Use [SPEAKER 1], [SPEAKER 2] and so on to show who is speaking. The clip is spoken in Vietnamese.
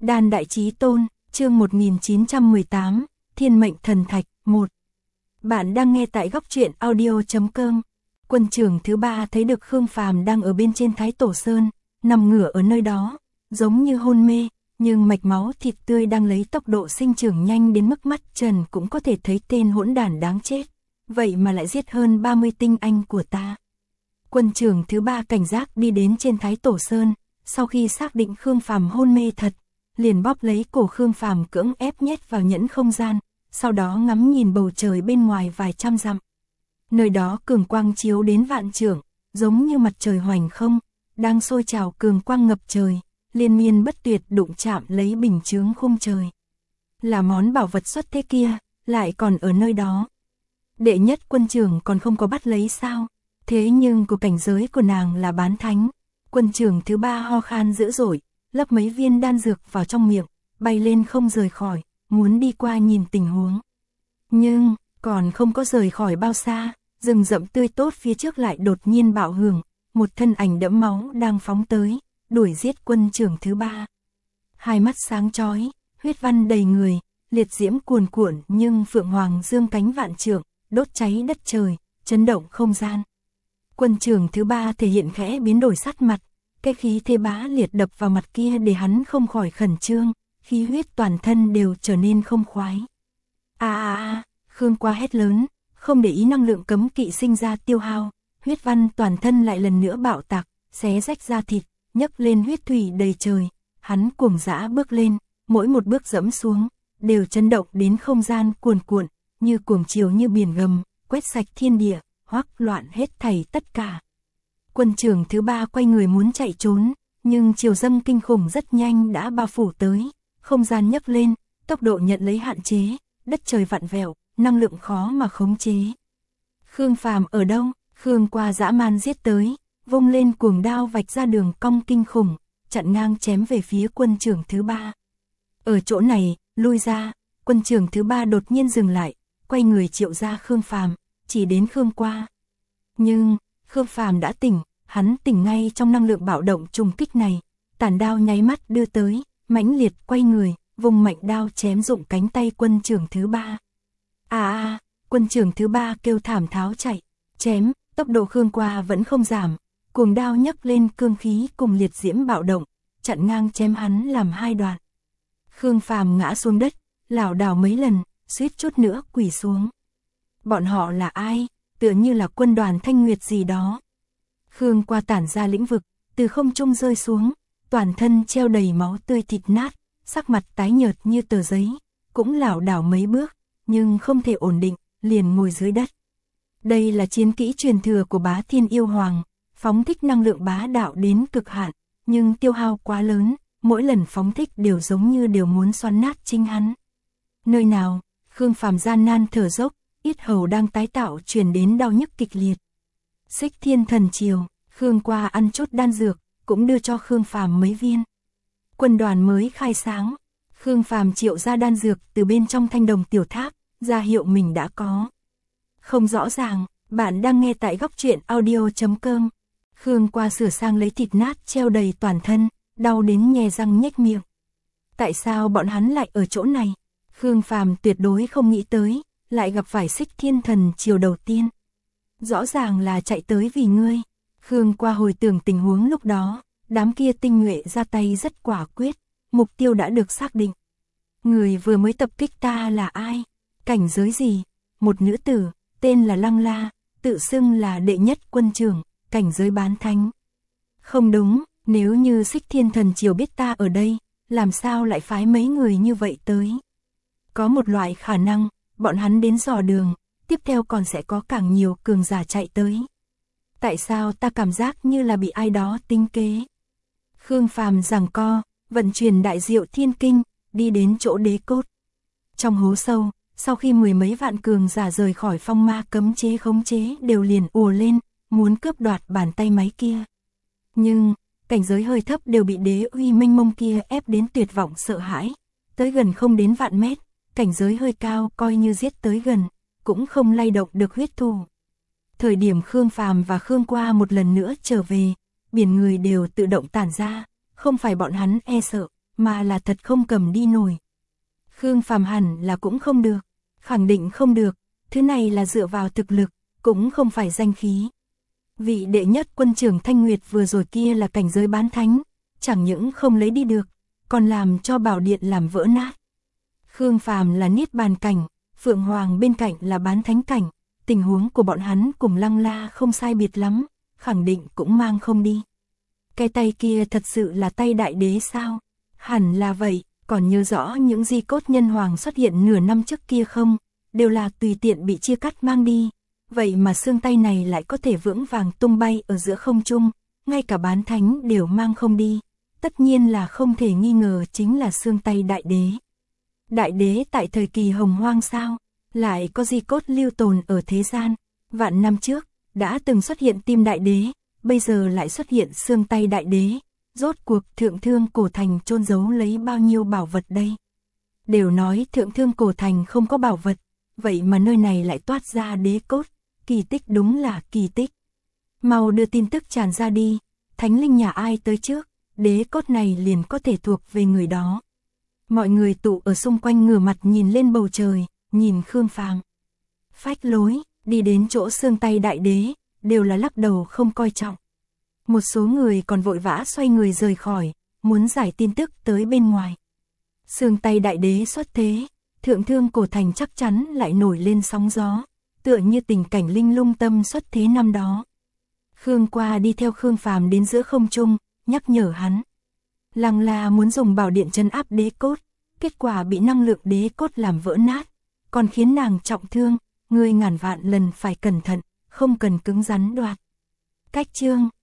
[SPEAKER 1] Đan Đại Chí Tôn, chương 1918, Thiên Mệnh Thần Thạch, 1. Bạn đang nghe tại góc truyện audio.com. Quân trưởng thứ ba thấy được Khương Phàm đang ở bên trên Thái Tổ Sơn, nằm ngửa ở nơi đó, giống như hôn mê, nhưng mạch máu thịt tươi đang lấy tốc độ sinh trưởng nhanh đến mức mắt trần cũng có thể thấy tên hỗn đản đáng chết. Vậy mà lại giết hơn 30 tinh anh của ta. Quân trưởng thứ ba cảnh giác đi đến trên Thái Tổ Sơn, sau khi xác định Khương Phàm hôn mê thật, liền bóp lấy cổ Khương Phàm cưỡng ép nhét vào nhẫn không gian, sau đó ngắm nhìn bầu trời bên ngoài vài trăm dặm. Nơi đó cường quang chiếu đến vạn trượng, giống như mặt trời hoành không, đang sôi trào cường quang ngập trời, liên miên bất tuyệt đụng chạm lấy bình chướng khung trời. Là món bảo vật xuất thế kia, lại còn ở nơi đó. Đệ nhất quân trưởng còn không có bắt lấy sao? Thế nhưng của cảnh giới của nàng là bán thánh. Quân trưởng thứ ba ho khan dữ dội, lấp mấy viên đan dược vào trong miệng, bay lên không rời khỏi, muốn đi qua nhìn tình huống. Nhưng, còn không có rời khỏi bao xa, rừng rậm tươi tốt phía trước lại đột nhiên bạo hưởng, một thân ảnh đẫm máu đang phóng tới, đuổi giết quân trưởng thứ ba. Hai mắt sáng chói, huyết văn đầy người, liệt diễm cuồn cuộn nhưng phượng hoàng dương cánh vạn trượng, đốt cháy đất trời, chấn động không gian. Quân trưởng thứ ba thể hiện khẽ biến đổi sắc mặt, cái khí thế bá liệt đập vào mặt kia để hắn không khỏi khẩn trương, khí huyết toàn thân đều trở nên không khoái. Khương Qua hét lớn, không để ý năng lượng cấm kỵ sinh ra tiêu hao, huyết văn toàn thân lại lần nữa bạo tạc, xé rách da thịt, nhấc lên huyết thủy đầy trời, hắn cuồng dã bước lên, mỗi một bước dẫm xuống, đều chấn động đến không gian cuồn cuộn, như cuồng chiều như biển gầm, quét sạch thiên địa, hoắc loạn hết thảy tất cả. Quân trưởng thứ ba quay người muốn chạy trốn, nhưng chiều dâng kinh khủng rất nhanh đã bao phủ tới, không gian nhấc lên, tốc độ nhận lấy hạn chế, đất trời vặn vẹo, năng lượng khó mà khống chế. Khương Phàm ở đâu? Khương Qua dã man giết tới, vung lên cuồng đao vạch ra đường cong kinh khủng, chặn ngang chém về phía quân trưởng thứ ba. Ở chỗ này, lui ra, quân trưởng thứ ba đột nhiên dừng lại, quay người triệu ra Khương Phàm, chỉ đến Khương Qua. Nhưng, Khương Phàm đã tỉnh, hắn tỉnh ngay trong năng lượng bạo động trùng kích này, tản đao nháy mắt đưa tới, mãnh liệt quay người, vùng mạnh đao chém rụng cánh tay quân trưởng thứ ba. Quân trưởng thứ ba kêu thảm tháo chạy, chém, tốc độ Khương Qua vẫn không giảm, cuồng đao nhấc lên cương khí cùng liệt diễm bạo động, chặn ngang chém hắn làm hai đoạn. Khương Phàm ngã xuống đất, lảo đảo mấy lần, suýt chút nữa quỳ xuống. Bọn họ là ai? Tựa như là quân đoàn Thanh Nguyệt gì đó. Khương Qua tản ra lĩnh vực, từ không trung rơi xuống, toàn thân treo đầy máu tươi thịt nát, sắc mặt tái nhợt như tờ giấy, cũng lảo đảo mấy bước, nhưng không thể ổn định, liền ngồi dưới đất. Đây là chiến kỹ truyền thừa của Bá Thiên Yêu Hoàng, phóng thích năng lượng bá đạo đến cực hạn, nhưng tiêu hao quá lớn, mỗi lần phóng thích đều giống như đều muốn xoắn nát chính hắn. Nơi nào? Khương Phàm gian nan thở dốc, yết hầu đang tái tạo truyền đến đau nhức kịch liệt. Xích Thiên Thần Triều, Khương Qua ăn chút đan dược, cũng đưa cho Khương Phàm mấy viên. Quân đoàn mới khai sáng, Khương Phàm triệu ra đan dược từ bên trong thanh đồng tiểu tháp, ra hiệu mình đã có. Không rõ ràng, bạn đang nghe tại góc truyện audio.com. Khương Qua sửa sang lấy thịt nát treo đầy toàn thân, đau đến nhe răng nhếch miệng. Tại sao bọn hắn lại ở chỗ này? Khương Phàm tuyệt đối không nghĩ tới, lại gặp phải Xích Thiên Thần Triều đầu tiên. Rõ ràng là chạy tới vì ngươi. Khương Qua hồi tưởng tình huống lúc đó, đám kia tinh nhuệ ra tay rất quả quyết, mục tiêu đã được xác định. Người vừa mới tập kích ta là ai? Cảnh giới gì? Một nữ tử, tên là Lăng La, tự xưng là đệ nhất quân trưởng, cảnh giới bán thánh. Không đúng, nếu như Xích Thiên Thần Triều biết ta ở đây, làm sao lại phái mấy người như vậy tới? Có một loại khả năng, bọn hắn đến dò đường, tiếp theo còn sẽ có càng nhiều cường giả chạy tới. Tại sao ta cảm giác như là bị ai đó tính kế? Khương Phàm giằng co, vận chuyển đại diệu thiên kinh, đi đến chỗ đế cốt. Trong hố sâu, sau khi mười mấy vạn cường giả rời khỏi phong ma cấm chế khống chế đều liền ùa lên, muốn cướp đoạt bàn tay máy kia. Nhưng, cảnh giới hơi thấp đều bị đế uy mênh mông kia ép đến tuyệt vọng sợ hãi. Tới gần không đến vạn mét, cảnh giới hơi cao coi như giết tới gần, cũng không lay động được huyết thù. Thời điểm Khương Phàm và Khương Qua một lần nữa trở về, biển người đều tự động tản ra, không phải bọn hắn e sợ, mà là thật không cầm đi nổi. Khương Phàm hẳn là cũng không được, khẳng định không được, thứ này là dựa vào thực lực, cũng không phải danh khí. Vị đệ nhất quân trưởng Thanh Nguyệt vừa rồi kia là cảnh giới bán thánh, chẳng những không lấy đi được, còn làm cho bảo điện làm vỡ nát. Khương Phàm là niết bàn cảnh, Phượng Hoàng bên cạnh là bán thánh cảnh, tình huống của bọn hắn cùng Lăng La không sai biệt lắm, khẳng định cũng mang không đi. Cái tay kia thật sự là tay đại đế sao? Hẳn là vậy, còn nhớ rõ những di cốt nhân hoàng xuất hiện nửa năm trước kia không? Đều là tùy tiện bị chia cắt mang đi. Vậy mà xương tay này lại có thể vững vàng tung bay ở giữa không trung, ngay cả bán thánh đều mang không đi. Tất nhiên là không thể nghi ngờ chính là xương tay đại đế. Đại đế tại thời kỳ hồng hoang sao? Lại có di cốt lưu tồn ở thế gian. Vạn năm trước, đã từng xuất hiện tim đại đế, bây giờ lại xuất hiện xương tay đại đế. Rốt cuộc Thượng Thương Cổ Thành chôn giấu lấy bao nhiêu bảo vật đây? Đều nói Thượng Thương Cổ Thành không có bảo vật, vậy mà nơi này lại toát ra đế cốt, kỳ tích đúng là kỳ tích. Mau đưa tin tức tràn ra đi, thánh linh nhà ai tới trước, đế cốt này liền có thể thuộc về người đó. Mọi người tụ ở xung quanh ngửa mặt nhìn lên bầu trời, nhìn Khương Phàm. Phách lối, đi đến chỗ xương tay đại đế, đều là lắc đầu không coi trọng. Một số người còn vội vã xoay người rời khỏi, muốn giải tin tức tới bên ngoài. Xương tay đại đế xuất thế, Thượng Thương Cổ Thành chắc chắn lại nổi lên sóng gió, tựa như tình cảnh linh lung tâm xuất thế năm đó. Khương Qua đi theo Khương Phàm đến giữa không trung, nhắc nhở hắn. Lăng La muốn dùng bảo điện trấn áp đế cốt, kết quả bị năng lượng đế cốt làm vỡ nát, còn khiến nàng trọng thương, ngươi ngàn vạn lần phải cẩn thận, không cần cứng rắn đoạt. Cách chương